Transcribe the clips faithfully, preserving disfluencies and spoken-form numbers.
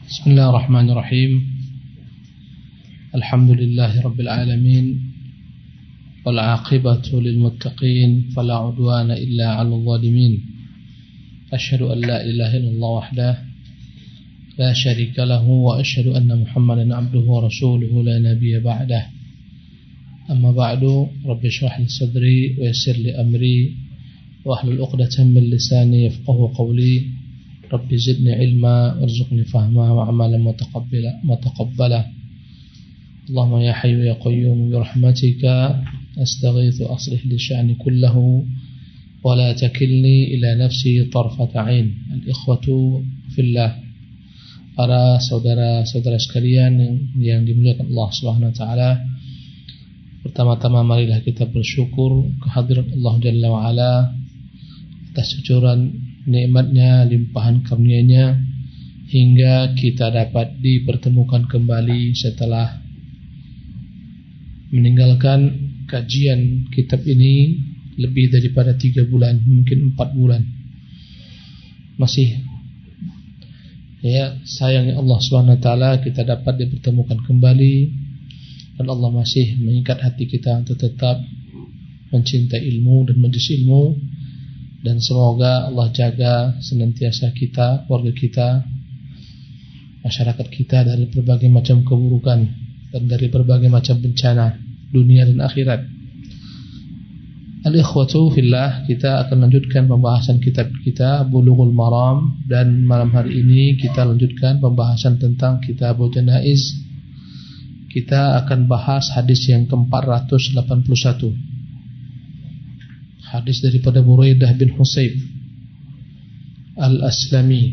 Bismillahirrahmanirrahim. Alhamdulillahi rabbil alamin. Wal 'aqibatu lil muttaqin fala 'udwana illa 'alal zalimin. Asyhadu an la ilaha illallah wahdahu la syarika lahu wa asyhadu anna Muhammadan 'abduhu wa rasuluhu la nabiyya ba'dahu. Amma ba'du, rabbi shrah li sadri wa yassir li amri wa hlul 'uqdatam min lisani yafqahu qawli. Rabbi zidni ilma warzuqni fahma wa amalan mutaqabbala mutaqabbala. Allahumma ya hayyu ya qayyum bi rahmatika astaghithu aslih li sya'ni kullahu wa la takilni ila nafsi tarfata 'ain. Al-ikhwatu fillah, para saudara-saudara sekalian yang, yang dimuliakan Allah Subhanahu wa taala. Pertama-tama marilah kita bersyukur kehadirat Allah Jalla wa Ala atas cucuran nikmatnya, limpahan karunia-Nya, hingga kita dapat dipertemukan kembali setelah meninggalkan kajian kitab ini lebih daripada tiga bulan, mungkin empat bulan. Masih ya sayangnya Allah subhanahu wa taala kita dapat dipertemukan kembali, dan Allah masih mengikat hati kita untuk tetap mencintai ilmu dan majelis ilmu. Dan semoga Allah jaga senantiasa kita, keluarga kita, masyarakat kita dari berbagai macam keburukan dan dari berbagai macam bencana dunia dan akhirat. Al-ikhwatu fillah, kita akan lanjutkan pembahasan kitab kita Bulughul Maram, dan malam hari ini kita lanjutkan pembahasan tentang Kitabul Janaiz. Kita akan bahas hadis yang ke empat ratus delapan puluh satu. Hadis daripada Buraidah bin Husayb Al-Aslami.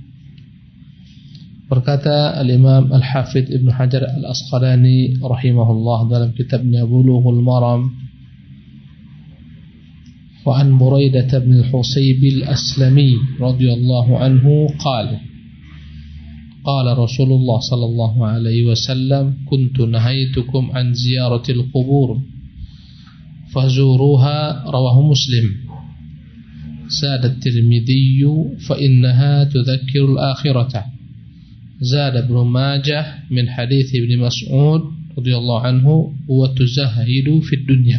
Berkata Al-Imam Al-Hafidh Ibn Hajar Al-Asqalani rahimahullah dalam kitabnya Bulughul Maram, wa an Buraidah bin Husayb Al-Aslami radhiyallahu anhu qala qala Rasulullah sallallahu alaihi wasallam kuntu nahaitukum an ziyaratil qubur فزوروها رواه مسلم زاد الترمذي فإنها تذكر الآخرة زاد ابن ماجه من حديث ابن مسعود رضي الله عنه وتزهد في الدنيا.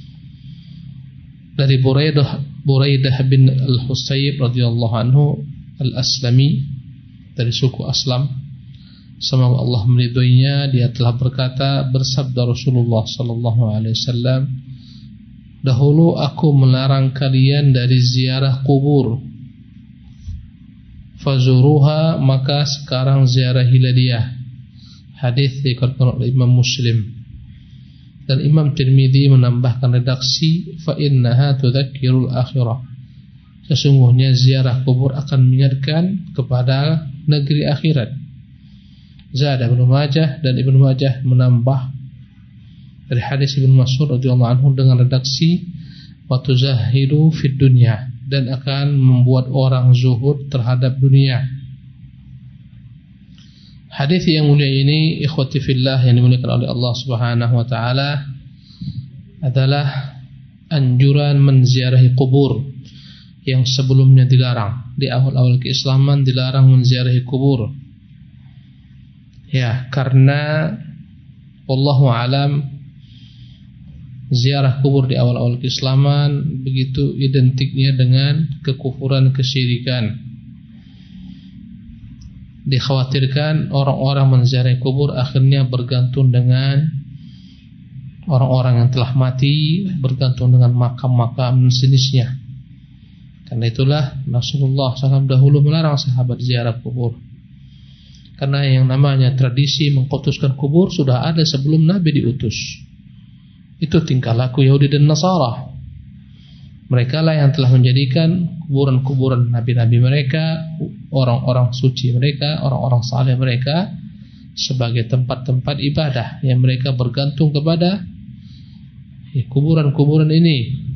Dari Buraidah Buraidah bin Al-Husayb radhiyallahu anhu Al-Aslami, dari suku Aslam, semoga Allah meridhoinya, dia telah berkata, bersabda Rasulullah sallallahu alaihi wasallam, dahulu aku melarang kalian dari ziarah kubur, fazuruha, maka sekarang ziarahilah dia. Hadis diriwayatkan oleh Imam Muslim, dan Imam Tirmidzi menambahkan redaksi fa innaha tudzakkirul akhirah, sesungguhnya ziarah kubur akan mengingatkan kepada negeri akhirat. Zada Ibnu Majah, dan Ibnu Majah menambah dari hadis Ibnu Mas'ud radhiyallahu anhu dengan redaksi wa tuzahidu fid dunya, dan akan membuat orang zuhud terhadap dunia. Hadis yang mulia ini, ikhwati fillah yang dimuliakan oleh Allah Subhanahu wa taala, adalah anjuran menziarahi kubur yang sebelumnya dilarang. Di awal-awal keislaman dilarang menziarahi kubur. Ya, karena wallahu alam, ziarah kubur di awal-awal keislaman begitu identiknya dengan kekufuran, kesyirikan. Dikhawatirkan orang-orang menziarahi kubur akhirnya bergantung dengan orang-orang yang telah mati, bergantung dengan makam-makam sejenisnya. Karena itulah Rasulullah shallallahu alaihi wasallam dahulu melarang sahabat ziarah kubur. Karena yang namanya tradisi mengkultuskan kubur sudah ada sebelum Nabi diutus. Itu tingkah laku Yahudi dan Nasara. Mereka lah yang telah menjadikan kuburan-kuburan nabi-nabi mereka, orang-orang suci mereka, orang-orang saleh mereka sebagai tempat-tempat ibadah yang mereka bergantung kepada ya, kuburan-kuburan ini.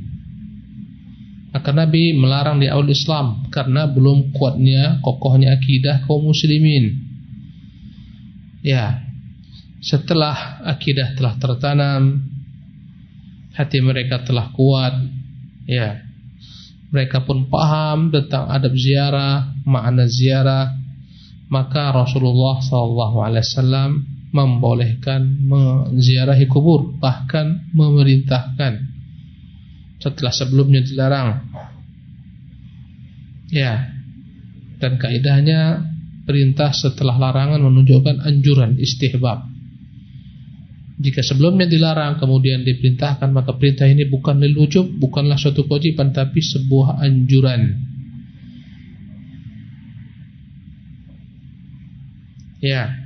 Maka Nabi melarang di awal Islam karena belum kuatnya, kokohnya akidah kaum muslimin. Ya, setelah akidah telah tertanam, hati mereka telah kuat, ya, mereka pun paham tentang adab ziarah, makna ziarah, maka Rasulullah sallallahu alaihi wasallam membolehkan menziarahi kubur, bahkan memerintahkan setelah sebelumnya dilarang. Ya. Dan kaidahnya perintah setelah larangan menunjukkan anjuran, istihbab. Jika sebelumnya dilarang kemudian diperintahkan, maka perintah ini bukan lil wujub, bukanlah suatu kewajiban, tapi sebuah anjuran. Ya.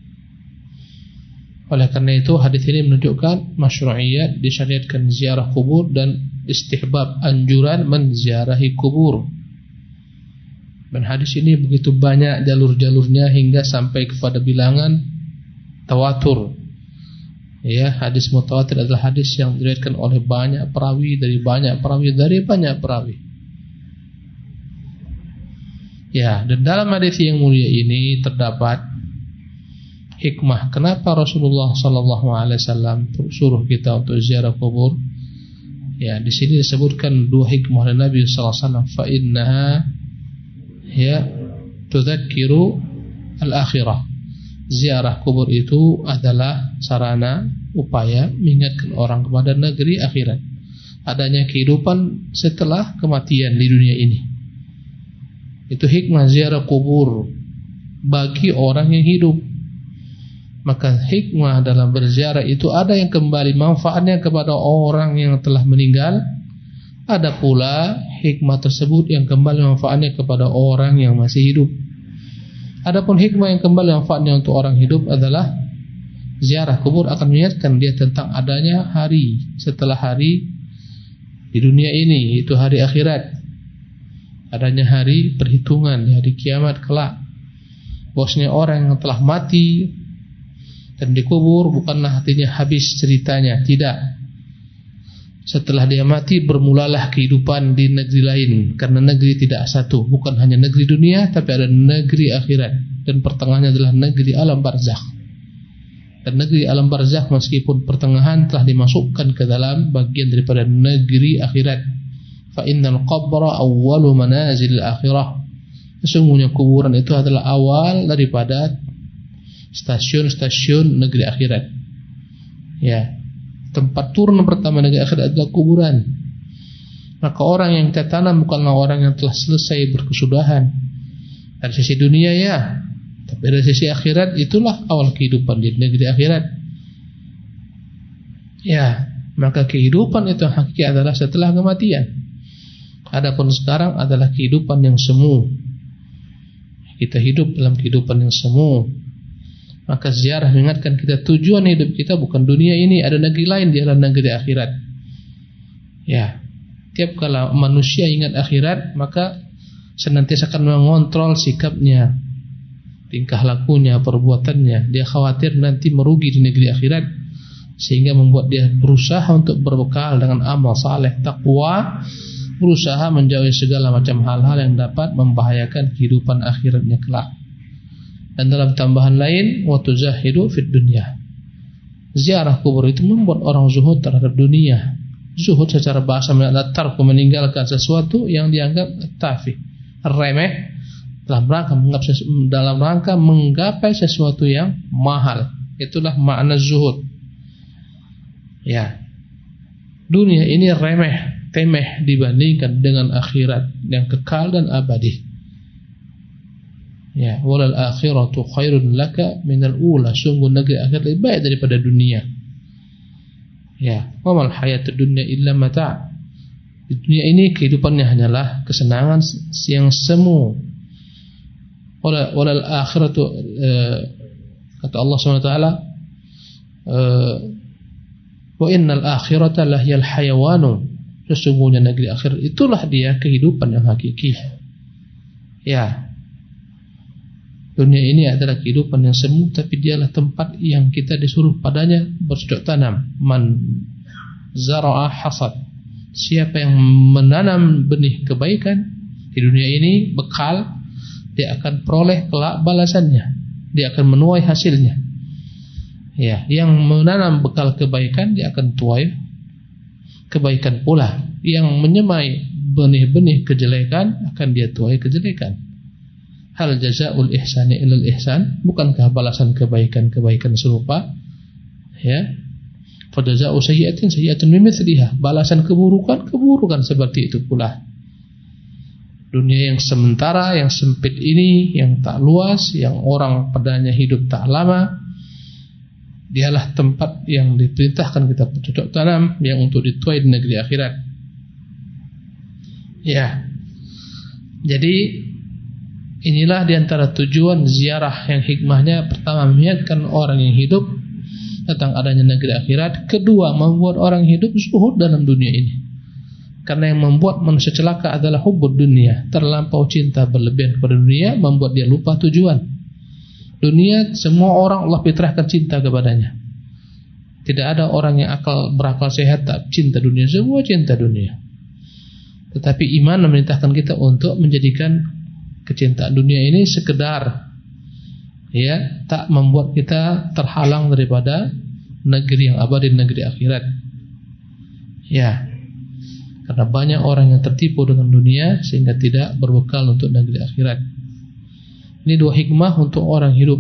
Oleh karena itu hadis ini menunjukkan masyru'iyat disyariatkan ziarah kubur dan istihbab, anjuran menziarahi kubur. Dan hadis ini begitu banyak jalur-jalurnya hingga sampai kepada bilangan tawatur. Ya, hadis mutawatir adalah hadis yang diriwayatkan oleh banyak perawi dari banyak perawi dari banyak perawi. Ya, dan dalam hadis yang mulia ini terdapat hikmah kenapa Rasulullah sallallahu alaihi wasallam suruh kita untuk ziarah kubur. Ya, di sini disebutkan dua hikmah dari Nabi sallallahu alaihi wasallam. Fa innaha ya tudzakiru al-akhirah. Ziarah kubur itu adalah sarana upaya mengingatkan orang kepada negeri akhirat, adanya kehidupan setelah kematian di dunia ini. Itu hikmah ziarah kubur bagi orang yang hidup. Maka hikmah dalam berziarah itu ada yang kembali manfaatnya kepada orang yang telah meninggal, ada pula hikmah tersebut yang kembali manfaatnya kepada orang yang masih hidup. Adapun hikmah yang kembali manfaatnya untuk orang hidup adalah ziarah kubur akan mengingatkan dia tentang adanya hari setelah hari di dunia ini, itu hari akhirat. Adanya hari perhitungan, hari kiamat kelak. Bosnya orang yang telah mati dan dikubur bukanlah artinya habis ceritanya, tidak. Setelah dia mati bermulalah kehidupan di negeri lain, karena negeri tidak satu, bukan hanya negeri dunia tapi ada negeri akhirat, dan pertengahannya adalah negeri alam barzakh. Dan negeri alam barzakh meskipun pertengahan telah dimasukkan ke dalam bagian daripada negeri akhirat. Fa innal qabra awwalu manazil akhirah. Sesungguhnya kuburan itu adalah awal daripada stasiun-stasiun negeri akhirat. Ya. Tempat turun pertama negeri akhirat adalah kuburan. Maka orang yang kita tanam bukanlah orang yang telah selesai berkesudahan dari sisi dunia, ya, tapi dari sisi akhirat itulah awal kehidupan di negeri akhirat. Ya, maka kehidupan itu hakiki adalah setelah kematian. Adapun sekarang adalah kehidupan yang semu. Kita hidup dalam kehidupan yang semu. Maka ziarah mengingatkan kita tujuan hidup kita bukan dunia ini, ada negeri lain, di dalam negeri akhirat. Ya, tiap kala manusia ingat akhirat, maka senantiasa akan mengontrol sikapnya, tingkah lakunya, perbuatannya. Dia khawatir nanti merugi di negeri akhirat, sehingga membuat dia berusaha untuk berbekal dengan amal saleh, takwa, berusaha menjauhi segala macam hal-hal yang dapat membahayakan kehidupan akhiratnya kelak. Dan dalam tambahan lain, wa tuzahidu fid dunya. Ziarah kubur itu membuat orang zuhud terhadap dunia. Zuhud secara bahasa adalah tarku, meninggalkan sesuatu yang dianggap tafih, remeh, dalam rangka dalam rangka menggapai sesuatu yang mahal. Itulah makna zuhud. Ya. Dunia ini remeh, temeh dibandingkan dengan akhirat yang kekal dan abadi. Ya, walal akhiratu khairun laka minal ula. Sungguh negeri akhirat lebih baik daripada dunia. Ya, wa mal hayatud dunya illa mata'. Di dunia ini kehidupannya hanyalah kesenangan yang semu. Walal, walal akhiratu uh, kata Allah subhanahu wa taala, uh, wa innal akhirata lahyal hayawanu. Sesungguhnya negeri akhirat itulah dia kehidupan yang hakiki. Ya. Dunia ini adalah kehidupan yang semu, tapi dialah tempat yang kita disuruh padanya bercocok tanam. Man zara'a hasad. Siapa yang menanam benih kebaikan di dunia ini, bekal, dia akan peroleh kelak balasannya. Dia akan menuai hasilnya. Ya, yang menanam bekal kebaikan dia akan tuai kebaikan pula. Yang menyemai benih-benih kejelekan akan dia tuai kejelekan. Hal jazaa'ul ihsani illal ihsan? Bukankah balasan kebaikan-kebaikan serupa? Ya. Fa jazaa'u sayyi'atin sayyi'atun bimithliha. Balasan keburukan keburukan seperti itu pula. Dunia yang sementara, yang sempit ini, yang tak luas, yang orang padanya hidup tak lama, dialah tempat yang diperintahkan kita bercocok tanam, yang untuk dituai di negeri akhirat. Ya. Jadi inilah diantara tujuan ziarah yang hikmahnya. Pertama, mengingatkan orang yang hidup tentang adanya negeri akhirat. Kedua, membuat orang hidup zuhud dalam dunia ini. Karena yang membuat manusia celaka adalah hubbud dunia, terlampau cinta berlebihan kepada dunia, membuat dia lupa tujuan. Dunia, semua orang Allah fitrahkan cinta kepadanya. Tidak ada orang yang akal berakal sehat tak cinta dunia, semua cinta dunia. Tetapi iman memerintahkan kita untuk menjadikan kecintaan dunia ini sekedar, ya, tak membuat kita terhalang daripada negeri yang abadi, negeri akhirat. Ya, karena banyak orang yang tertipu dengan dunia sehingga tidak berbekal untuk negeri akhirat. Ini dua hikmah untuk orang hidup.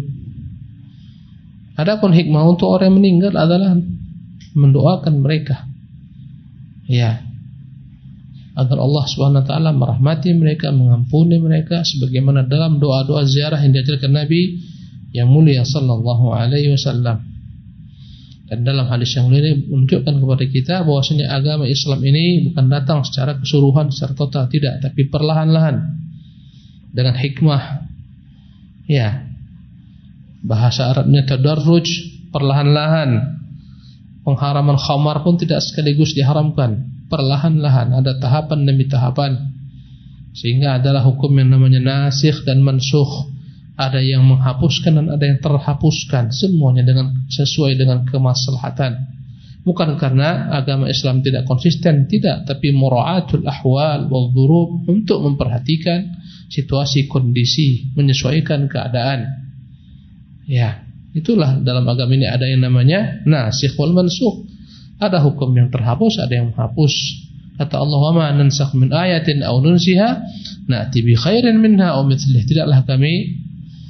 Adapun hikmah untuk orang yang meninggal adalah mendoakan mereka, ya, agar Allah subhanahu wa taala merahmati mereka, mengampuni mereka, sebagaimana dalam doa-doa ziarah yang diajarkan Nabi yang mulia sallallahu alaihi wasallam. Dan dalam hadis yang mulia ini menunjukkan kepada kita bahwasanya agama Islam ini bukan datang secara keseluruhan, secara total, tidak, tapi perlahan-lahan dengan hikmah. Ya. Bahasa Arabnya tadarruj, perlahan-lahan. Pengharaman khamar pun tidak sekaligus diharamkan, perlahan-lahan, ada tahapan demi tahapan. Sehingga adalah hukum yang namanya nasikh dan mansukh. Ada yang menghapuskan dan ada yang terhapuskan, semuanya dengan sesuai dengan kemaslahatan. Bukan karena agama Islam tidak konsisten, tidak, tapi mura'atul ahwal wal dhurub, untuk memperhatikan situasi, kondisi, menyesuaikan keadaan. Ya, itulah dalam agama ini ada yang namanya nasikh wal mansukh. Ada hukum yang terhapus, ada yang menghapus. Kata Allah, "Wa ma nansakh min ayatin aw nunsiha na'ti bi khairin minha aw mithlih." Tidaklah kami,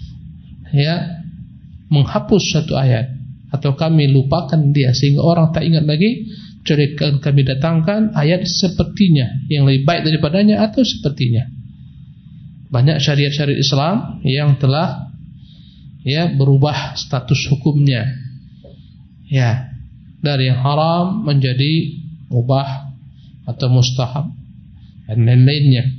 ya, menghapus satu ayat atau kami lupakan dia sehingga orang tak ingat lagi, kecuali kami datangkan ayat sepertinya, yang lebih baik daripadanya atau sepertinya. Banyak syariat-syariat Islam yang telah, ya, berubah status hukumnya, ya, dari yang haram menjadi mubah atau mustahab dan lain-lainnya.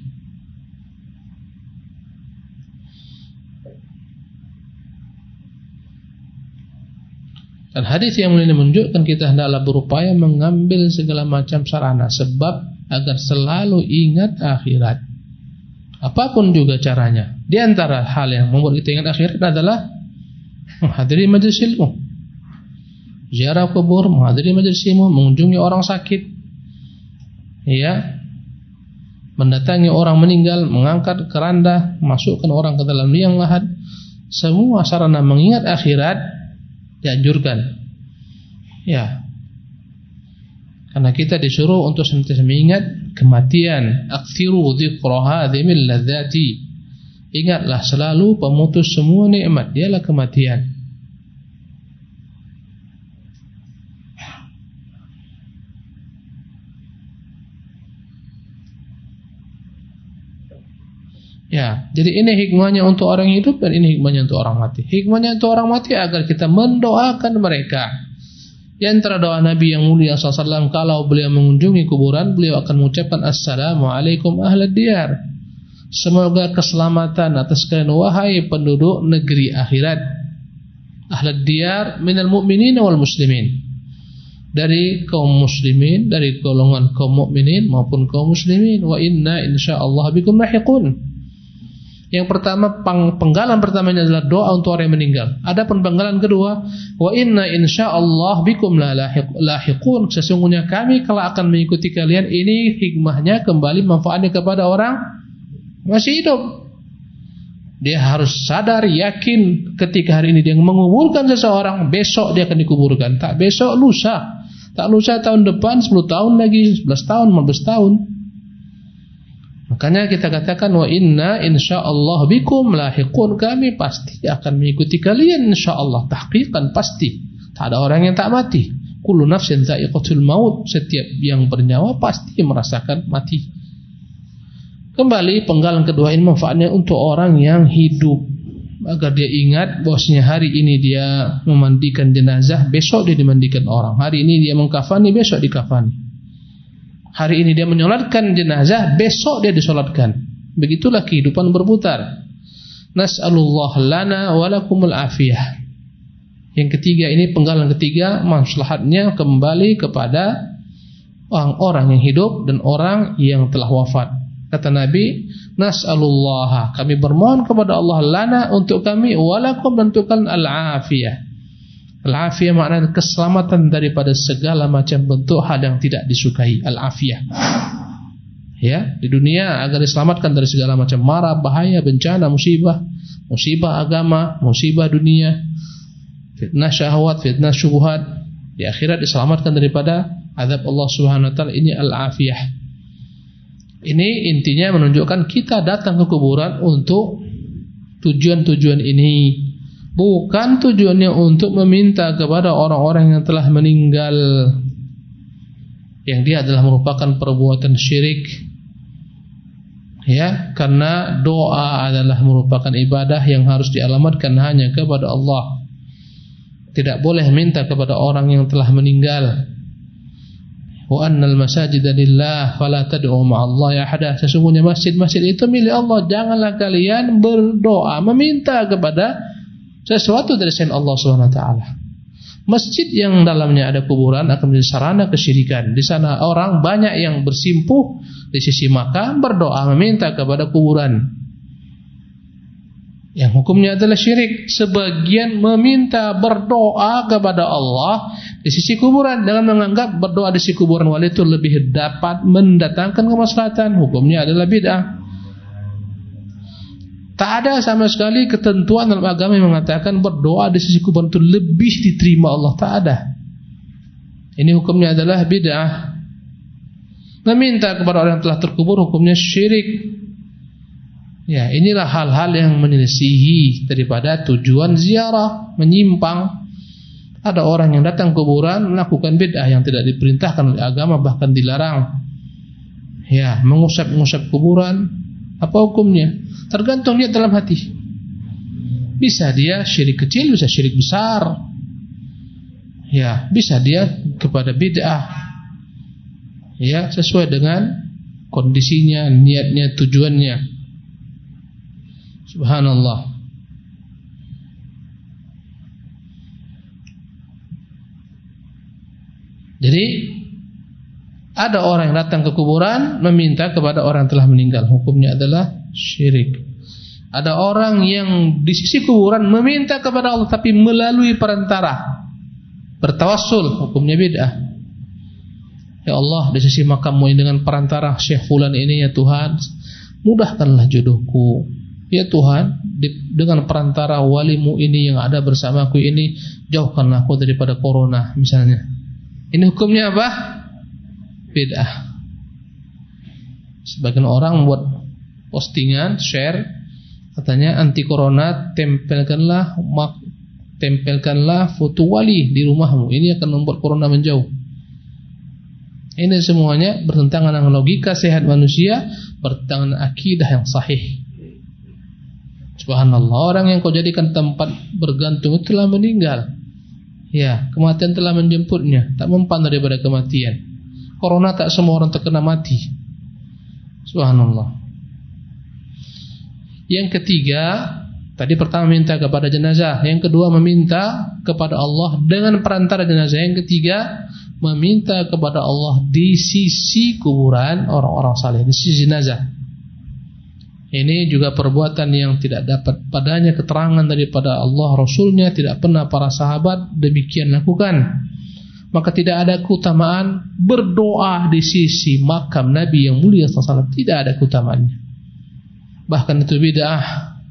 Dan hadis yang mulia ini menunjukkan kita hendaklah berupaya mengambil segala macam sarana, sebab agar selalu ingat akhirat. Apapun juga caranya. Di antara hal yang membuat kita ingat akhirat adalah menghadiri majelis ilmu, ziarah kubur, menghadiri majelis ilmu, mengunjungi orang sakit, ya, mendatangi orang meninggal, mengangkat keranda, masukkan orang ke dalam liang lahat. Semua sarana mengingat akhirat dianjurkan, ya, karena kita disuruh untuk senantiasa mengingat kematian. Aktsiru dzikra hadzimil ladzati. Ingatlah selalu pemutus semua nikmat, dialah kematian. Ya, jadi ini hikmahnya untuk orang hidup dan ini hikmahnya untuk orang mati. Hikmahnya untuk orang mati agar kita mendoakan mereka. Di antara doa Nabi yang mulia sallallahu alaihi wasallam, kalau beliau mengunjungi kuburan, beliau akan mengucapkan assalamualaikum ahlad diyar. Semoga keselamatan atas kalian wahai penduduk negeri akhirat. Ahlad diyar minal mu'minin wal muslimin. Dari kaum muslimin, dari golongan kaum mukminin maupun kaum muslimin. Wa inna insyaallah bikum lahiqun. Yang pertama, penggalan pertamanya adalah doa untuk orang yang meninggal. Adapun penggalan kedua, wa inna insyaallah bikum lahiqun. Sesungguhnya kami kelak akan mengikuti kalian. Ini hikmahnya kembali manfaatnya kepada orang masih hidup. Dia harus sadar, yakin ketika hari ini dia menguburkan seseorang, besok dia akan dikuburkan. Tak besok, lusa. Tak lusa tahun depan, sepuluh tahun lagi, sebelas tahun, lima belas tahun. Makanya kita katakan wa inna insyaallah bikum lahiqun, kami pasti akan mengikuti kalian insyaallah, tahqiqan pasti. Tak ada orang yang tak mati. Kullu nafsin dha'iqatul maut, setiap yang bernyawa pasti merasakan mati. Kembali penggalan kedua ini manfaatnya untuk orang yang hidup, agar dia ingat bahwasanya hari ini dia memandikan jenazah, besok dia dimandikan orang. Hari ini dia mengkafani, besok dikafani. Hari ini dia menyolatkan jenazah, besok dia disolatkan. Begitulah kehidupan berputar. Nas'alullah lana wa lakumul afiyah. Yang ketiga ini, penggalan ketiga, maslahatnya kembali kepada orang-orang yang hidup dan orang yang telah wafat. Kata Nabi, nas'alullah, kami bermohon kepada Allah, lana untuk kami, wa lakum untuk kalian, al-afiyah. Al-afiyah maknanya keselamatan daripada segala macam bentuk hal yang tidak disukai. Al-afiyah, ya, di dunia agar diselamatkan dari segala macam mara, bahaya, bencana, musibah, musibah agama, musibah dunia, fitnah syahwat, fitnah syubhat. Di akhirat diselamatkan daripada azab Allah Subhanahu wa taala. Ini al-afiyah. Ini intinya menunjukkan kita datang ke kuburan untuk tujuan-tujuan ini. Bukan tujuannya untuk meminta kepada orang-orang yang telah meninggal, yang dia adalah merupakan perbuatan syirik. Ya, karena doa adalah merupakan ibadah yang harus dialamatkan hanya kepada Allah. Tidak boleh minta kepada orang yang telah meninggal. Wa annal masajida lillah fala tad'u ma'allahi ahada. Sesungguhnya masjid-masjid itu milik Allah, janganlah kalian berdoa meminta kepada sesuatu dari selain Allah Subhanahu wa taala. Masjid yang dalamnya ada kuburan akan menjadi sarana kesyirikan. Di sana orang banyak yang bersimpuh di sisi makam, berdoa meminta kepada kuburan, yang hukumnya adalah syirik. Sebagian meminta berdoa kepada Allah di sisi kuburan dengan menganggap berdoa di sisi kuburan wali itu lebih dapat mendatangkan kemaslahatan. Hukumnya adalah bid'ah. Tak ada sama sekali ketentuan dalam agama yang mengatakan berdoa di sisi kuburan itu lebih diterima Allah. Tak ada. Ini hukumnya adalah bid'ah. Meminta kepada orang yang telah terkubur hukumnya syirik. Ya, inilah hal-hal yang menyelisihi daripada tujuan ziarah, menyimpang. Ada orang yang datang kuburan melakukan bid'ah yang tidak diperintahkan oleh agama, bahkan dilarang. Ya, mengusap-ngusap kuburan. Apa hukumnya? Tergantung dia dalam hati. Bisa dia syirik kecil, bisa syirik besar. Ya, bisa dia kepada bid'ah. Ya, sesuai dengan kondisinya, niatnya, tujuannya. Subhanallah. Jadi ada orang yang datang ke kuburan meminta kepada orang yang telah meninggal, hukumnya adalah syirik. Ada orang yang di sisi kuburan meminta kepada Allah tapi melalui perantara, bertawassul, hukumnya bid'ah. Ya Allah, di sisi makammu ini dengan perantara Syekh Fulan ini, ya Tuhan, mudahkanlah jodohku. Ya Tuhan, di, dengan perantara walimu ini yang ada bersamaku ini, jauhkanlah aku daripada corona misalnya. Ini hukumnya apa? Bid'ah. Sebagian orang membuat postingan, share, katanya anti corona, tempelkanlah mak, tempelkanlah foto wali di rumahmu. Ini akan membuat corona menjauh. Ini semuanya bertentangan dengan logika sehat manusia, bertentangan dengan akidah yang sahih. Subhanallah, orang yang kau jadikan tempat bergantung itu telah meninggal. Ya, kematian telah menjemputnya, tak mempan daripada kematian. Corona tak semua orang terkena mati. Subhanallah. Yang ketiga, tadi pertama minta kepada jenazah, yang kedua meminta kepada Allah dengan perantara jenazah, yang ketiga meminta kepada Allah di sisi kuburan orang-orang saleh, di sisi jenazah. Ini juga perbuatan yang tidak dapat padanya keterangan daripada Allah, Rasulnya, tidak pernah para sahabat demikian lakukan. Maka tidak ada keutamaan berdoa di sisi makam Nabi yang mulia sallallahu alaihi wasallam, tidak ada keutamaannya. Bahkan itu bid'ah.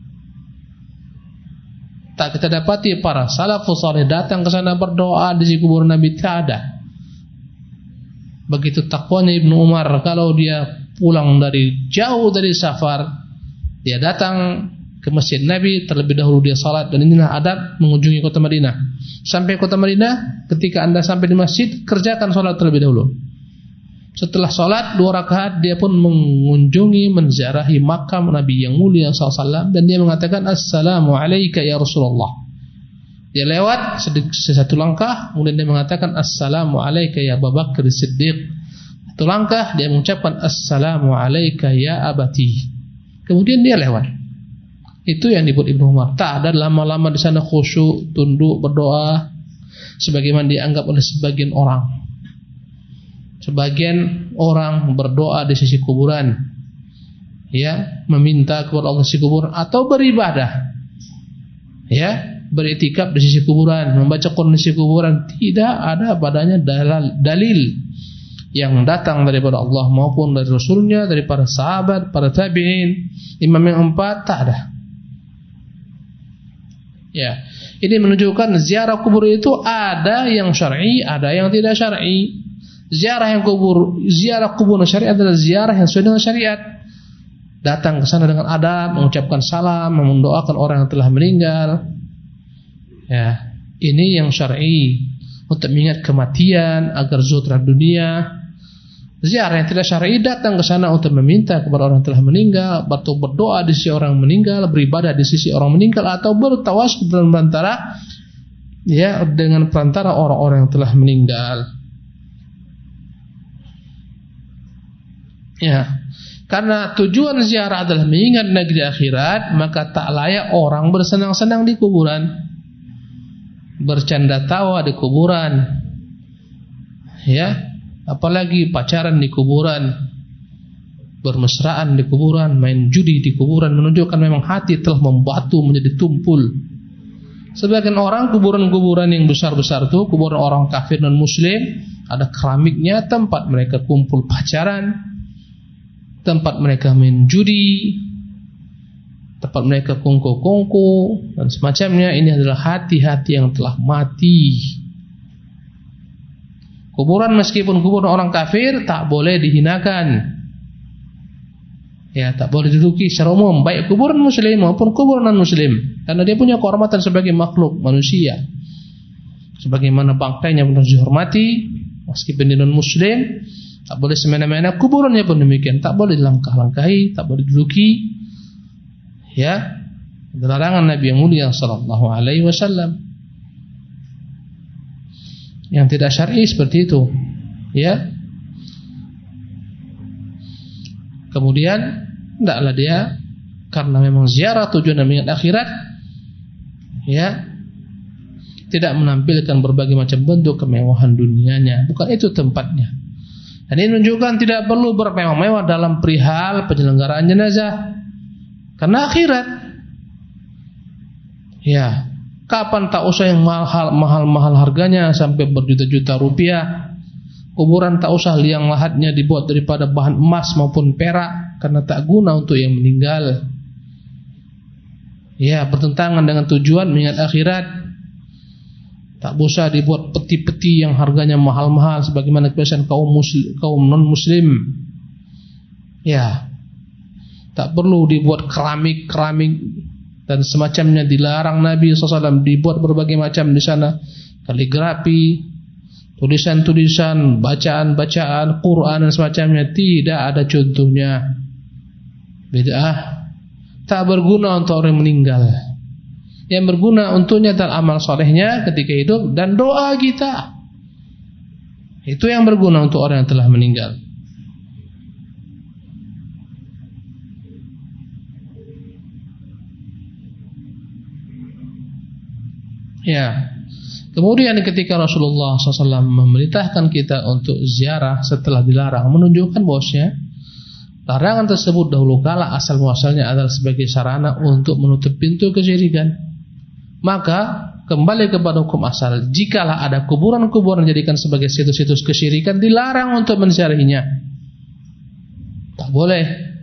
Tak kita dapati para salafus saleh datang ke sana berdoa di sisi kuburan Nabi, tak ada. Begitu takwanya Ibnu Umar, kalau dia pulang dari jauh dari safar, dia datang ke masjid Nabi, terlebih dahulu dia salat, dan inilah adab mengunjungi kota Madinah. Sampai kota Madinah, ketika Anda sampai di masjid, kerjakan salat terlebih dahulu. Setelah salat dua rakaat, dia pun mengunjungi, menziarahi makam Nabi yang mulia sallallahu alaihi wasallam, dan dia mengatakan assalamu alayka ya Rasulullah. Dia lewat satu langkah, kemudian dia mengatakan assalamu alayka ya Abu Bakar Siddiq. Satu langkah dia mengucapkan assalamu alayka ya abati. Kemudian dia lewat. Itu yang dibuat Ibnu Umar. Tak ada lama-lama di sana khusyuk, tunduk, berdoa sebagaimana dianggap oleh sebagian orang. Sebagian orang berdoa di sisi kuburan, ya, meminta kepada Allah di sisi kuburan, atau beribadah, ya, beriktikaf di sisi kuburan, membaca Quran di sisi kuburan. Tidak ada padanya dalil, dalil yang datang daripada Allah maupun dari Rasulnya, dari para sahabat, para tabi'in, imam yang empat, tak ada. Ya, ini menunjukkan ziarah kubur itu ada yang syar'i, ada yang tidak syar'i. Ziarah yang kubur, ziarah kubur syar'i adalah ziarah yang sesuai dengan syariat. Datang ke sana dengan adab, mengucapkan salam, mendoakan orang yang telah meninggal. Ya, ini yang syar'i, untuk mengingat kematian agar zuhud terhadap dunia. Ziarah yang tidak syar'i, datang ke sana untuk meminta kepada orang yang telah meninggal, atau berdoa di sisi orang meninggal, beribadah di sisi orang meninggal, atau bertawasul dengan perantara, ya, dengan perantara orang-orang yang telah meninggal. Ya, karena tujuan ziarah adalah mengingat negeri akhirat, maka tak layak orang bersenang-senang di kuburan, bercanda tawa di kuburan, ya, apalagi pacaran di kuburan, bermesraan di kuburan, main judi di kuburan, menunjukkan memang hati telah membatu menjadi tumpul. Sebagian orang kuburan-kuburan yang besar-besar itu, kuburan orang kafir dan muslim, ada keramiknya, tempat mereka kumpul pacaran, tempat mereka main judi, tempat mereka kongko-kongko dan semacamnya. Ini adalah hati-hati yang telah mati. Kuburan meskipun kuburan orang kafir tak boleh dihinakan, ya, tak boleh diduduki secara umum, baik kuburan muslim maupun kuburan non muslim, karena dia punya kehormatan sebagai makhluk manusia. Sebagaimana bangkainya harus dihormati, meskipun non muslim, tak boleh semena-mena. Kuburannya pun demikian, tak boleh dilangkah-langkahi, tak boleh diduduki, ya. Larangan Nabi yang mulia sallallahu alaihi wasallam. Yang tidak syar'i seperti itu, ya. Kemudian tidaklah dia, karena memang ziarah tujuan mengingat akhirat, ya, tidak menampilkan berbagai macam bentuk kemewahan dunianya, bukan itu tempatnya. Dan ini menunjukkan tidak perlu bermewah-mewah dalam perihal penyelenggaraan jenazah, karena akhirat, ya. Kapan tak usah yang mahal-mahal harganya sampai berjuta-juta rupiah. Kuburan tak usah liang lahatnya dibuat daripada bahan emas maupun perak, karena tak guna untuk yang meninggal. Ya, bertentangan dengan tujuan mengingat akhirat. Tak usah dibuat peti-peti yang harganya mahal-mahal sebagaimana kebiasaan kaum muslim, kaum non-muslim. Ya, tak perlu dibuat keramik-keramik dan semacamnya, dilarang. Nabi shallallahu alaihi wasallam dibuat berbagai macam di sana, kaligrafi, tulisan-tulisan, bacaan-bacaan Quran dan semacamnya, tidak ada contohnya. Bid'ah, tak berguna untuk orang meninggal. Yang berguna untuknya adalah amal solehnya ketika hidup dan doa kita. Itu yang berguna untuk orang yang telah meninggal. Ya, kemudian ketika Rasulullah shallallahu alaihi wasallam memerintahkan kita untuk ziarah setelah dilarang, menunjukkan bahwasanya larangan tersebut dahulu kala asal muasalnya adalah sebagai sarana untuk menutup pintu kesyirikan. Maka kembali kepada hukum asal, jikalah ada kuburan-kuburan dijadikan sebagai situs-situs kesyirikan, dilarang untuk menziarahinya. Tak boleh.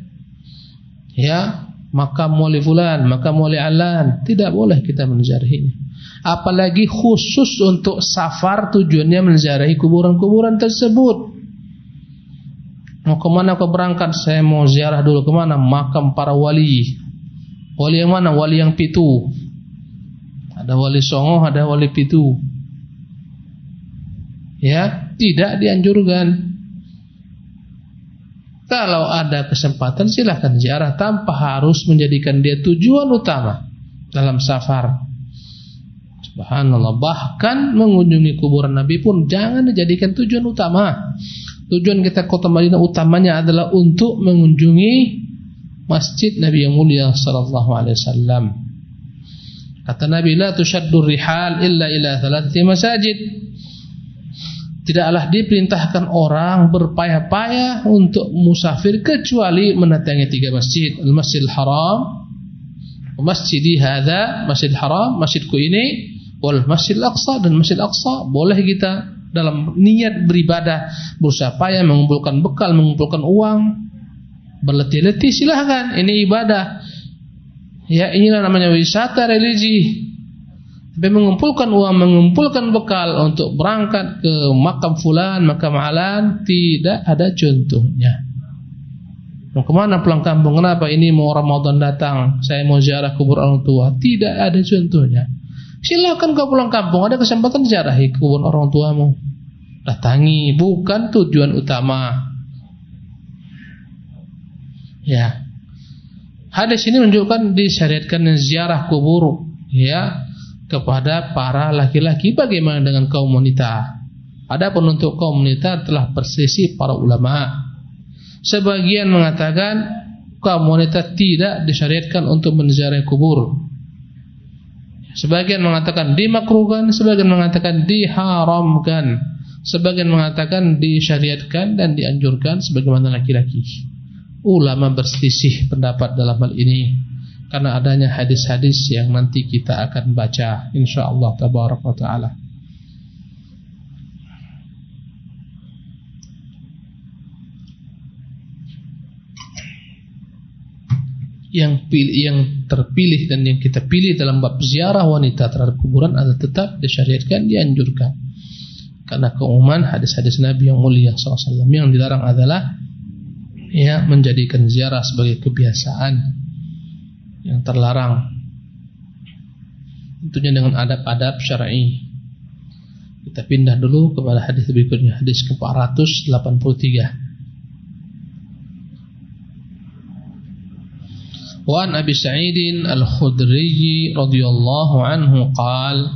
Ya, makam wali fulan, makam wali alan, tidak boleh kita menziarahinya. Apalagi khusus untuk safar tujuannya menziarahi kuburan-kuburan tersebut. Mau kemana kau berangkat? Saya mau ziarah dulu. Kemana? Makam para wali. Wali yang mana? Wali yang pitu. Ada wali songo, ada wali pitu. Ya, tidak dianjurkan. Kalau ada kesempatan silahkan ziarah tanpa harus menjadikan dia tujuan utama dalam safar. Subhanallah. Bahkan mengunjungi kuburan Nabi pun jangan dijadikan tujuan utama. Tujuan kita kota Madinah utamanya adalah untuk mengunjungi masjid Nabi yang mulia sallallahu alaihi wasallam. Kata Nabi, la tushaddur rihal illa ila thalathati masajid. Tidaklah diperintahkan orang berpayah-payah untuk musafir kecuali mendatangi tiga masjid. Al-Masjidil Haram, Masjidi hadza, Masjidil Haram, masjidku ini, wal Masjidil Aqsa, dan Masjidil Aqsa. Boleh kita dalam niat beribadah berusaha payah mengumpulkan bekal, mengumpulkan uang, berletih-letih, silahkan. Ini ibadah. Ya, inilah namanya wisata religi. Tapi mengumpulkan uang, mengumpulkan bekal untuk berangkat ke makam fulan, makam alan, tidak ada contohnya. Mau kemana pulang kampung? Kenapa? Ini mau Ramadan datang, saya mau ziarah kubur orang tua. Tidak ada contohnya. Silakan kau pulang kampung, ada kesempatan ziarahi kubur orang tuamu. Datangi, bukan tujuan utama. Ya. Hadis ini menunjukkan disyariatkan ziarah kubur, ya, kepada para laki-laki. Bagaimana dengan kaum wanita? Adapun untuk kaum wanita telah berselisih para ulama. Sebagian mengatakan kaum wanita tidak disyariatkan untuk menziarahi kubur. Sebagian mengatakan dimakruhkan, sebagian mengatakan diharamkan, sebagian mengatakan disyariatkan dan dianjurkan sebagaimana laki-laki. Ulama berselisih pendapat dalam hal ini karena adanya hadis-hadis yang nanti kita akan baca insyaallah tabaraka wa taala. Yang pilih, yang terpilih dan yang kita pilih dalam bab ziarah wanita terhadap kuburan adalah tetap disyariatkan, dianjurkan. Karena keumuman hadis-hadis Nabi yang mulia sallallahu alaihi wasallam. Yang dilarang adalah ya menjadikan ziarah sebagai kebiasaan yang terlarang. Tentunya dengan adab-adab syar'i. Kita pindah dulu kepada hadis berikutnya, hadis ke empat ratus delapan puluh tiga. Wa an Abi Sa'id Al-Khudri radhiyallahu anhu qala,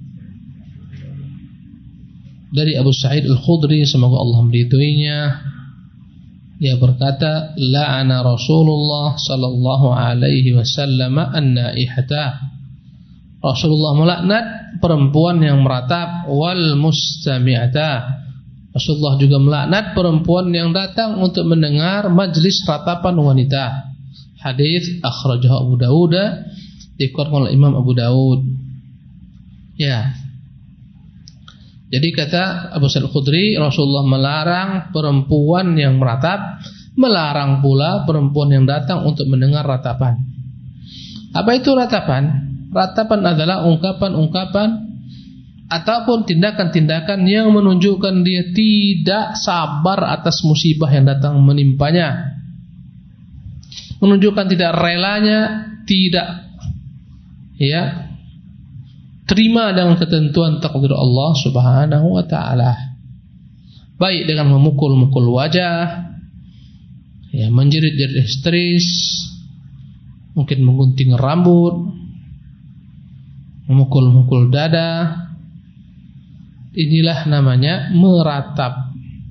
dari Abu Sa'id Al-Khudri semoga Allah meridhoinya, dia berkata, la'ana Rasulullah sallallahu alaihi wasallam an-naihata. Rasulullah melaknat perempuan yang meratap, wal mustami'ata. Rasulullah juga melaknat perempuan yang datang untuk mendengar majlis ratapan wanita. Hadis akhrajahu Abu Dawud, dikeluarkan oleh Imam Abu Dawud. Ya. Jadi kata Abu Sa'id Al-Khudri, Rasulullah melarang perempuan yang meratap, melarang pula perempuan yang datang untuk mendengar ratapan. Apa itu ratapan? Ratapan adalah ungkapan-ungkapan ataupun tindakan-tindakan yang menunjukkan dia tidak sabar atas musibah yang datang menimpanya, menunjukkan tidak relanya, tidak ya terima dengan ketentuan takdir Allah Subhanahu wa taala. Baik dengan memukul-mukul wajah, ya menjerit-jerit histeris, mungkin menggunting rambut, memukul-mukul dada. Inilah namanya meratap.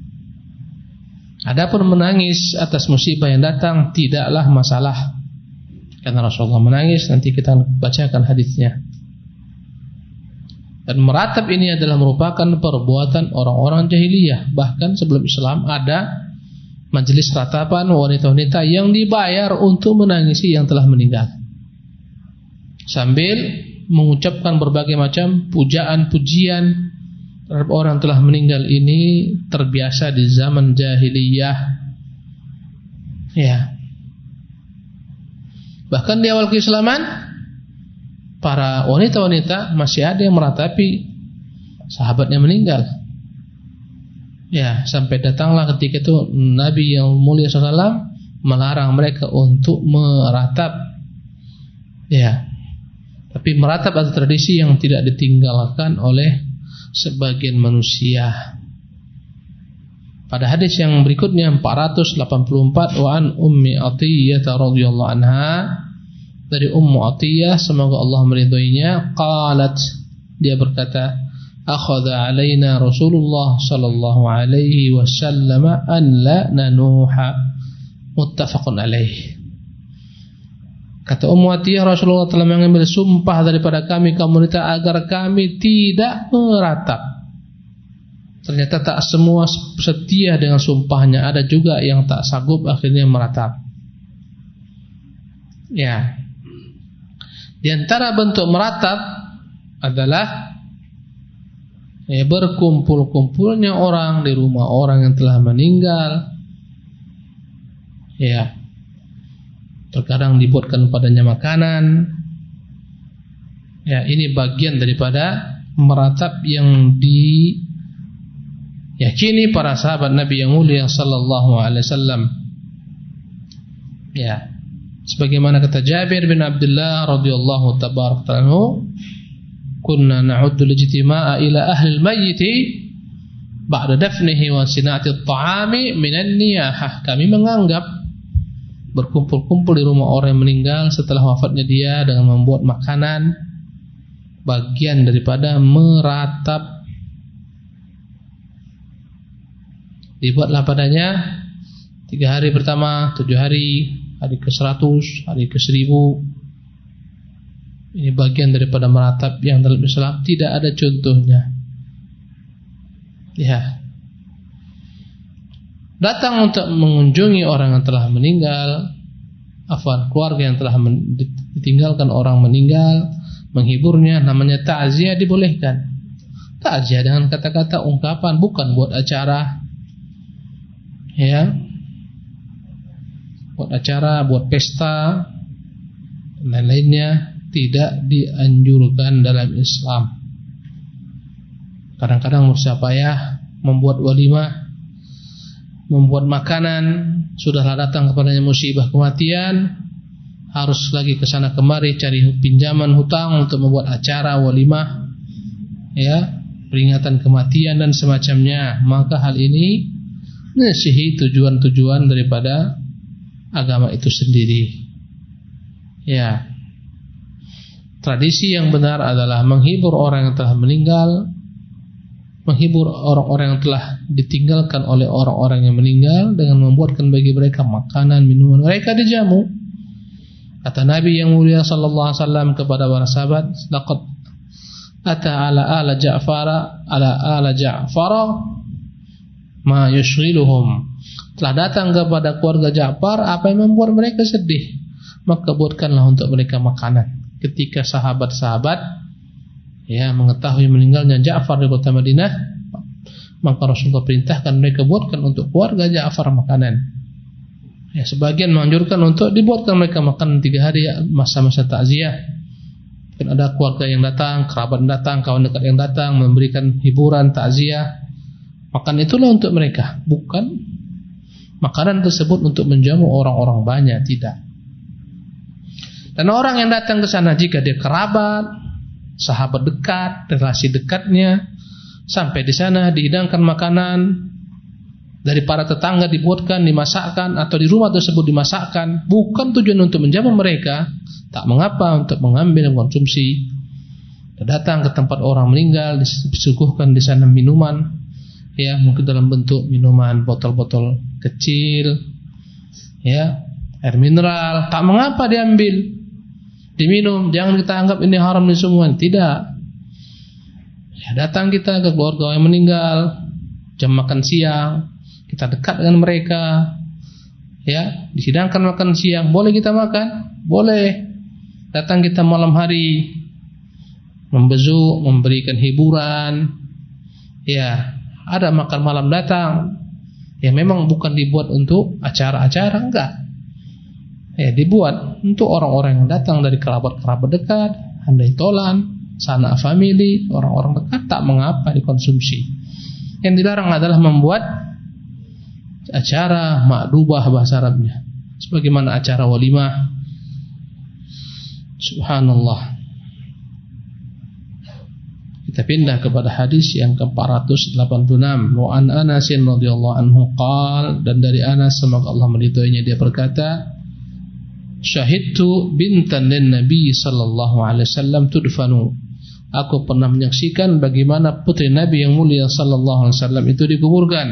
Adapun menangis atas musibah yang datang tidaklah masalah, karena Rasulullah menangis, nanti kita bacakan hadisnya. Dan meratap ini adalah merupakan perbuatan orang-orang jahiliyah. Bahkan sebelum Islam ada majelis ratapan wanita-wanita yang dibayar untuk menangisi yang telah meninggal, sambil mengucapkan berbagai macam pujaan-pujian terhadap orang telah meninggal. Ini terbiasa di zaman jahiliyah. Ya. Bahkan di awal keislaman, para wanita-wanita masih ada yang meratapi sahabatnya meninggal. Ya, sampai datanglah ketika itu Nabi yang mulia shallallahu alaihi wasallam melarang mereka untuk meratap. Ya. Tapi meratap adalah tradisi yang tidak ditinggalkan oleh sebagian manusia. Pada hadis yang berikutnya empat ratus delapan puluh empat, wa an Ummi Athiyyah radhiyallahu anha, dari Ummu Athiyyah semoga Allah meridhoinya, qalat, dia berkata, akhadha alaina Rasulullah sallallahu alaihi wasallam an la nanuha, muttafaqun alaih. Kata Ummu Athiyyah, Rasulullah telah mengambil sumpah daripada kami kaum wanita agar kami tidak meratap. Ternyata tak semua setia dengan sumpahnya, ada juga yang tak sanggup akhirnya meratap. Ya. Di antara bentuk meratap adalah ya, berkumpul-kumpulnya orang di rumah orang yang telah meninggal. Ya. Terkadang dibuatkan padanya makanan. Ya, ini bagian daripada meratap yang diyakini para sahabat Nabi yang mulia sallallahu alaihi wasallam. Ya. Sebagaimana kata Jabir bin Abdullah radhiyallahu tabaraka anhu, kunna na'uddu al-ijtima'a ila ahli al-mayyit ba'da dafnihi wa sina'ati at-ta'ami min an-niyahah. Kami menganggap berkumpul-kumpul di rumah orang yang meninggal setelah wafatnya dia dengan membuat makanan bagian daripada meratap. Dibuatlah padanya tiga hari pertama, tujuh hari, hari ke seratus, hari ke seribu. Ini bagian daripada meratap yang dalam Islam tidak ada contohnya. Ya. Datang untuk mengunjungi orang yang telah meninggal, afwan, keluarga yang telah ditinggalkan orang meninggal, menghiburnya, namanya ta'ziyah, dibolehkan. Ta'ziyah dengan kata-kata ungkapan, bukan buat acara. Ya. Buat acara, buat pesta dan lain-lainnya tidak dianjurkan dalam Islam. Kadang-kadang berusaha payah membuat walimah, membuat makanan, sudahlah datang kepadanya musibah kematian, harus lagi ke sana kemari cari pinjaman hutang untuk membuat acara walimah, ya, peringatan kematian dan semacamnya. Maka hal ini nasihi tujuan-tujuan daripada agama itu sendiri. Ya. Tradisi yang benar adalah menghibur orang yang telah meninggal, menghibur orang-orang yang telah ditinggalkan oleh orang-orang yang meninggal dengan membuatkan bagi mereka makanan, minuman, mereka dijamu. Kata Nabi yang mulia sallallahu alaihi wasallam kepada para sahabat, laqad ata ala ala Ja'far ala ala Ja'far ma yushghiluhum. Telah datang kepada keluarga Ja'far apa yang membuat mereka sedih, maka buatkanlah untuk mereka makanan. Ketika sahabat-sahabat ya mengetahui meninggalnya Ja'far di kota Madinah, maka Rasulullah perintahkan mereka buatkan untuk keluarga Ja'far makanan. Ya, sebagian menganjurkan untuk dibuatkan mereka makanan tiga hari masa-masa takziah. Mungkin ada keluarga yang datang, kerabat yang datang, kawan dekat yang datang, memberikan hiburan takziah. Makan itulah untuk mereka, bukan makanan tersebut untuk menjamu orang-orang banyak, tidak. Dan orang yang datang ke sana jika dia kerabat, sahabat dekat, relasi dekatnya, sampai di sana dihidangkan makanan dari para tetangga, dibuatkan, dimasakkan, atau di rumah tersebut dimasakkan, bukan tujuan untuk menjamu mereka, tak mengapa untuk mengambil dan konsumsi. Datang ke tempat orang meninggal, disuguhkan di sana minuman, ya mungkin dalam bentuk minuman botol-botol kecil, ya air mineral, tak mengapa diambil, diminum, jangan kita anggap ini haram ini semua, tidak. Ya, datang kita ke keluarga yang meninggal, jam makan siang, kita dekat dengan mereka, ya dihidangkan makan siang, boleh kita makan, boleh. Datang kita malam hari, membezuk, memberikan hiburan, ya ada makan malam datang, ya memang bukan dibuat untuk acara-acara, enggak. Ya dibuat untuk orang-orang yang datang dari kerabat-kerabat dekat, handai tolan, sanak famili, orang-orang dekat, tak mengapa dikonsumsi. Yang dilarang adalah membuat acara ma'dubah bahasa Arabnya, sebagaimana acara walimah. Subhanallah. Kita pindah kepada hadis yang ke empat ratus delapan puluh enam. Wa an Anas radhiyallahu anhu qala, dan dari Anas semoga Allah meridhoinya, dia berkata, syahidtu bintan lin Nabi sallallahu alaihi wasallam tudfanu. Aku pernah menyaksikan bagaimana putri Nabi yang mulia sallallahu alaihi wasallam itu dikuburkan.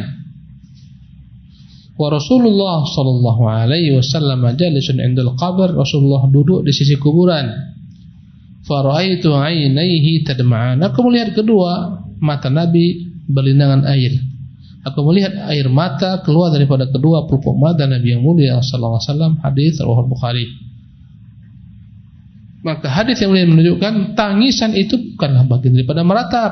Wa Rasulullah sallallahu alaihi wasallam jalisun 'indal qabr. Rasulullah duduk di sisi kuburan. Faraitu 'ainaihi tadma'an. Aku melihat kedua mata Nabi berlinangan air. Aku melihat air mata keluar daripada kedua pelupuk mata Nabi yang mulia sallallahu alaihi wasallam. Hadis riwayat Bukhari. Maka hadis yang mulia menunjukkan tangisan itu bukanlah bagian daripada meratap.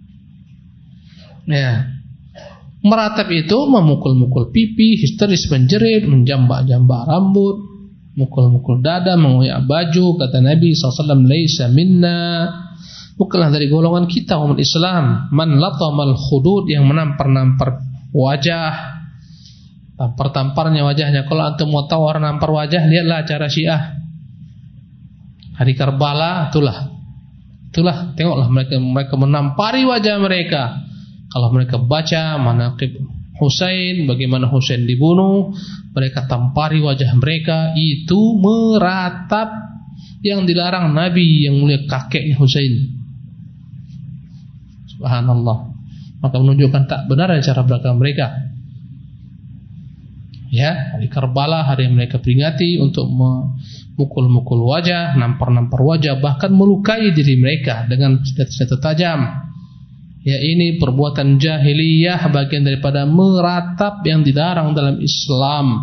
Ya. Meratap itu memukul-mukul pipi, histeris menjerit, menjambak-jambak rambut, mukul-mukul dada, mengoyak baju. Kata Nabi sallallahu alaihi wasallam, laisa minna, bukanlah dari golongan kita umat Islam. Man latamal khudud, yang menampar-nampar wajah, tampar-tamparnya wajahnya. Kalau antum mau tahu orang nampar wajah, lihatlah acara Syiah hari Karbala, itulah itulah tengoklah mereka mereka menampari wajah mereka. Kalau mereka baca manaqib Husain, bagaimana Husain dibunuh, mereka tampari wajah mereka. Itu meratap yang dilarang Nabi yang mulia, kakeknya Husain. Subhanallah. Maka menunjukkan tak benar cara belakang mereka. Ya, hari Karbala, hari yang mereka peringati untuk memukul-mukul wajah, nampar-nampar wajah, bahkan melukai diri mereka dengan senjata-senjata tajam. Ya, ini perbuatan jahiliyah, bagian daripada meratap yang dilarang dalam Islam.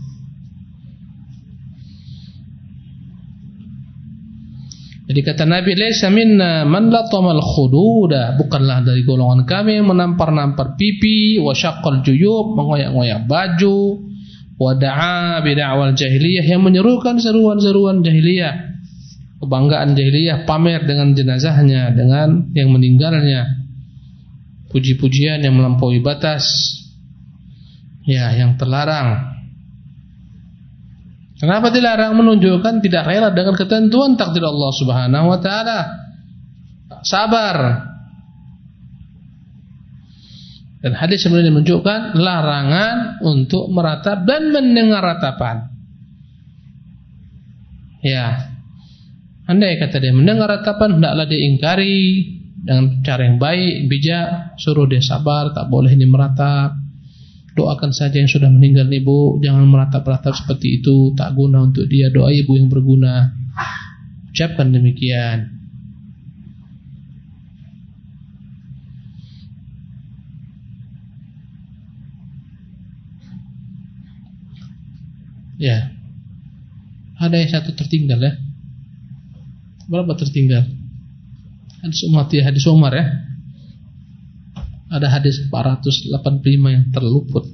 Jadi kata Nabi, laisa minna man latamal khududa, bukanlah dari golongan kami yang menampar-nampar pipi, wa syaqqal juyub, mengoyak-ngoyak baju, wa da'a bi da'wal jahiliyah, yang menyerukan seruan-seruan jahiliyah, kebanggaan jahiliyah, pamer dengan jenazahnya, dengan yang meninggalnya, puji-pujian yang melampaui batas, ya, yang terlarang. Kenapa dilarang? Menunjukkan tidak rela dengan ketentuan takdir Allah Subhanahu wa taala. Sabar. Dan hadis sebenarnya menunjukkan larangan untuk meratap dan mendengar ratapan. Ya. Andai kata dia mendengar ratapan, hendaklah dia ingkari dengan cara yang baik, bijak, suruh dia sabar, tak boleh ini meratap. Doakan saja yang sudah meninggal ibu, jangan meratap-ratap seperti itu, tak guna untuk dia, doa ibu yang berguna. Ucapkan demikian. Ya. Ada yang satu tertinggal ya. Berapa tertinggal? Hadis Umar, ya, hadis Umar ya. Ada hadis empat ratus delapan puluh lima yang terluput.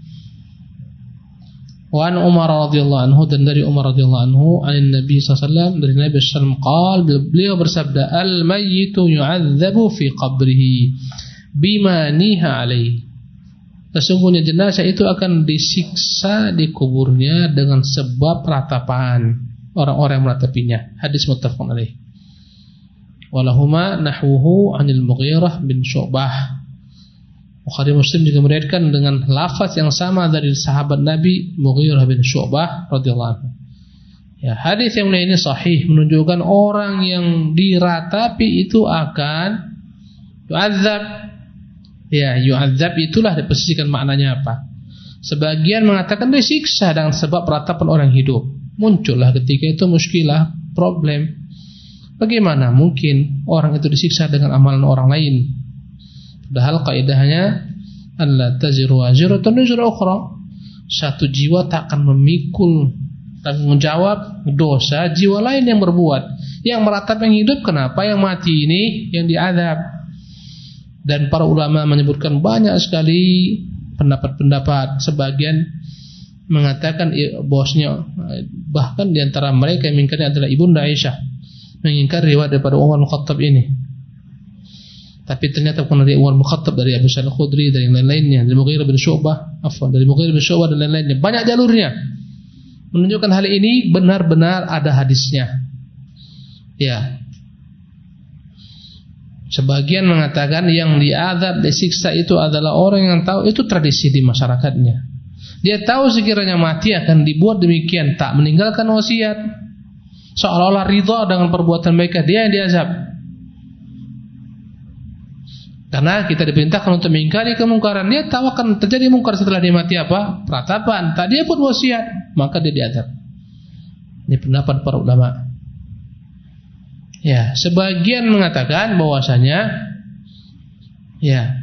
Wa an Umar radhiyallahu anhu, dan dari Umar radhiyallahu anhu, an Nabi sallallahu alaihi wasallam, dari Nabi sallallahu alaihi wasallam qaal, beliau bersabda, al mayyitu yu'adzabu fi qabrihi bima niha alaihi. Sesungguhnya jenazah itu akan disiksa di kuburnya dengan sebab ratapan orang-orang yang meratapinya. Hadis muttafaqun alaih. Walahuma nahwuhu anil Mughirah bin Syu'bah. Bukhari Muslim juga meriwayatkan dengan lafaz yang sama dari sahabat Nabi Mughirah bin Syu'bah radhiyallahu anhu. Ya, hadis yang mulia ini sahih, menunjukkan orang yang diratapi itu akan yu'adzab. Ya, yu'adzab itulah diposisikan maknanya apa? Sebagian mengatakan disiksa dengan sebab ratapan orang hidup. Muncullah ketika itu muskilah, problem. Bagaimana mungkin orang itu disiksa dengan amalan orang lain? Padahal kaidahnya alla taziru waziratun wizra ukhra. Satu jiwa tak akan memikul tanggung jawab dosa jiwa lain yang berbuat. Yang meratap yang hidup, kenapa yang mati ini yang diazab? Dan para ulama menyebutkan banyak sekali pendapat-pendapat. Sebagian mengatakan bosnya, bahkan di antara mereka yang mengingkari adalah Ibunda Aisyah, mengingkari riwayat daripada Umar bin Khattab ini. Tapi ternyata bukan dari Umar bin Khattab, dari Abu Sa'id Al-Khudri, dari yang lain-lainnya, dari Mughirah bin Syu'bah, afwan, dari Mughirah bin Syu'bah dan lain-lainnya. Banyak jalurnya. Menunjukkan hal ini benar-benar ada hadisnya. Ya. Sebagian mengatakan yang diazab, disiksa itu adalah orang yang tahu, itu tradisi di masyarakatnya. Dia tahu sekiranya mati akan dibuat demikian, tak meninggalkan wasiat. Seolah-olah ridha dengan perbuatan mereka, dia yang diazab. Karena kita diperintahkan untuk mengingkari kemungkaran. Dia tahu akan terjadi mungkar setelah dia mati apa? Peratapan. Tak dia pun wasiat, maka dia diazab. Ini pendapat para ulama. Ya, sebagian mengatakan bahwasanya ya,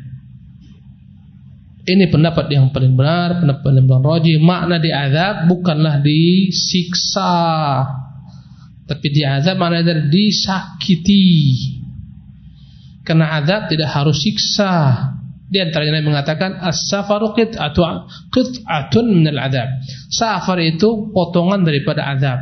ini pendapat yang paling benar, pendapat yang paling rajih. Makna diazab bukanlah disiksa, tapi diazab maknanya disakiti. Karena azab tidak harus siksa. Di antaranya mengatakan as-safaru qit'atun qit'atun minal azab. Safar itu potongan daripada azab.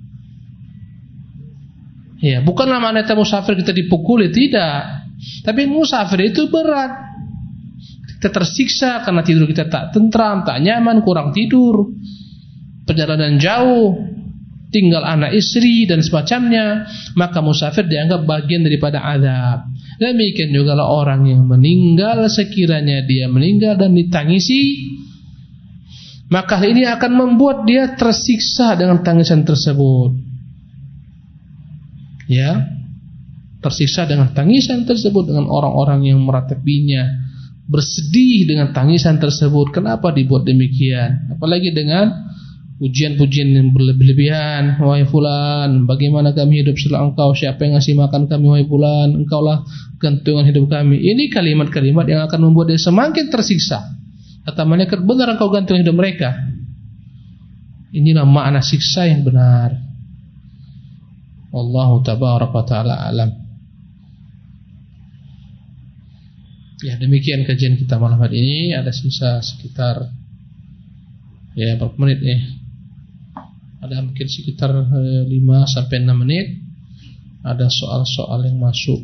Ya, bukanlah makna musafir kita dipukuli, tidak. Tapi musafir itu berat. Kita tersiksa karena tidur kita tak tentram, tak nyaman, kurang tidur. Perjalanan jauh, tinggal anak istri dan semacamnya, maka musafir dianggap bagian daripada azab. Demikian juga lah orang yang meninggal, sekiranya dia meninggal dan ditangisi, maka hal ini akan membuat dia tersiksa dengan tangisan tersebut. Ya, tersiksa dengan tangisan tersebut, dengan orang-orang yang meratapinya, bersedih dengan tangisan tersebut. Kenapa dibuat demikian? Apalagi dengan pujian-pujian yang berlebihan. Wahai fulan, bagaimana kami hidup setelah engkau? Siapa yang ngasih makan kami? Wahai fulan, engkaulah gantungan hidup kami. Ini kalimat-kalimat yang akan membuat dia semakin tersiksa. Kata malaikat, benar engkau gantungan hidup mereka. Inilah makna siksa yang benar. Wallahu tabaraka wa ta'ala alam. Ya, demikian kajian kita malam hari ini. Ada sisa sekitar ya berapa menit nih? Ada mungkin sekitar lima sampai enam menit. Ada soal-soal yang masuk.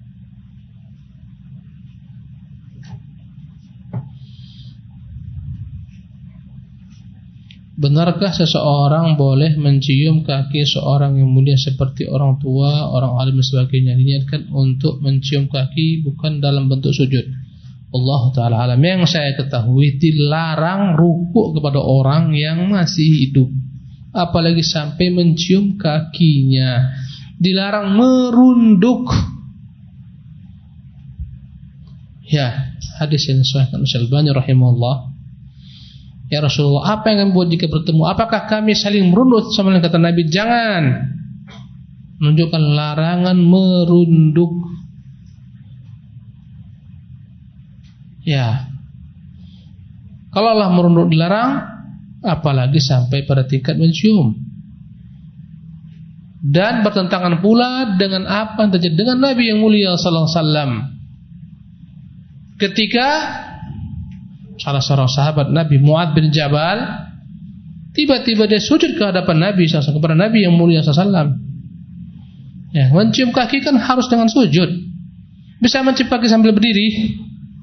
Benarkah seseorang boleh mencium kaki seorang yang mulia seperti orang tua, orang alim dan sebagainya, diniatkan untuk mencium kaki bukan dalam bentuk sujud? Allah Ta'ala alam. Yang saya ketahui dilarang rukuk kepada orang yang masih hidup, apalagi sampai mencium kakinya. Dilarang merunduk. Ya, hadis yang disahihkan Al-Albani rahimahullah. Ya Rasulullah, apa yang kami buat jika bertemu? Apakah kami saling merunduk sama dengan kata Nabi? Jangan. Menunjukkan larangan merunduk. Ya. Kalau Allah merunduk dilarang, apalagi sampai pada tingkat mencium. Dan bertentangan pula dengan apa yang terjadi dengan Nabi yang mulia sallallahu alaihi wasallam. Ketika salah seorang sahabat Nabi, Mu'adz bin Jabal, tiba-tiba dia sujud ke hadapan Nabi sallallahu alaihi wasallam, kepada Nabi yang mulia sallallahu alaihi wasallam. Ya, mencium kaki kan harus dengan sujud. Bisa mencium kaki sambil berdiri?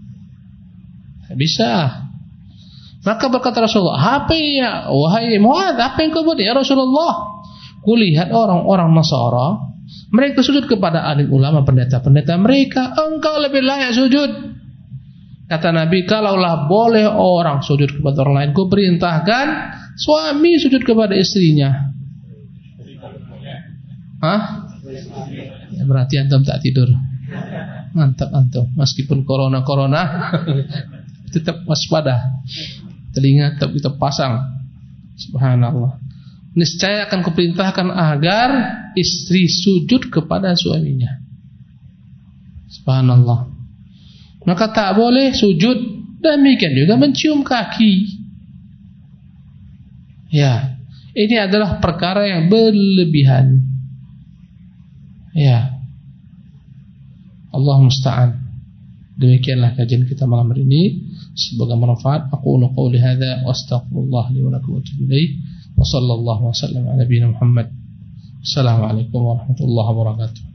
Bisa. Maka berkata Rasulullah, apa ya, wahai Mu'adz, apa yang kau buat? Ya Rasulullah, kulihat orang-orang Nasara, mereka sujud kepada alim ulama, pendeta-pendeta mereka. Engkau lebih layak sujud. Kata Nabi, kalaulah boleh orang sujud kepada orang lain, ku perintahkan suami sujud kepada istrinya. Hah? Ya, berarti antum tak tidur. Mantap antum. Meskipun corona-corona tetap waspada. Telinga tetap kita pasang. Subhanallah. Niscaya akan kuperintahkan agar istri sujud kepada suaminya. Subhanallah. Maka tak boleh sujud, demikian juga mencium kaki. Ya, ini adalah perkara yang berlebihan. Ya, Allah musta'an. Demikianlah kajian kita malam hari ini. Semoga bermanfaat. Aku qouli hadza wa astaghfirullah li wa lakum wa atubu ilaih. Wa sallallahu wa sallam ala nabiyina Muhammad. Assalamualaikum warahmatullahi wabarakatuh.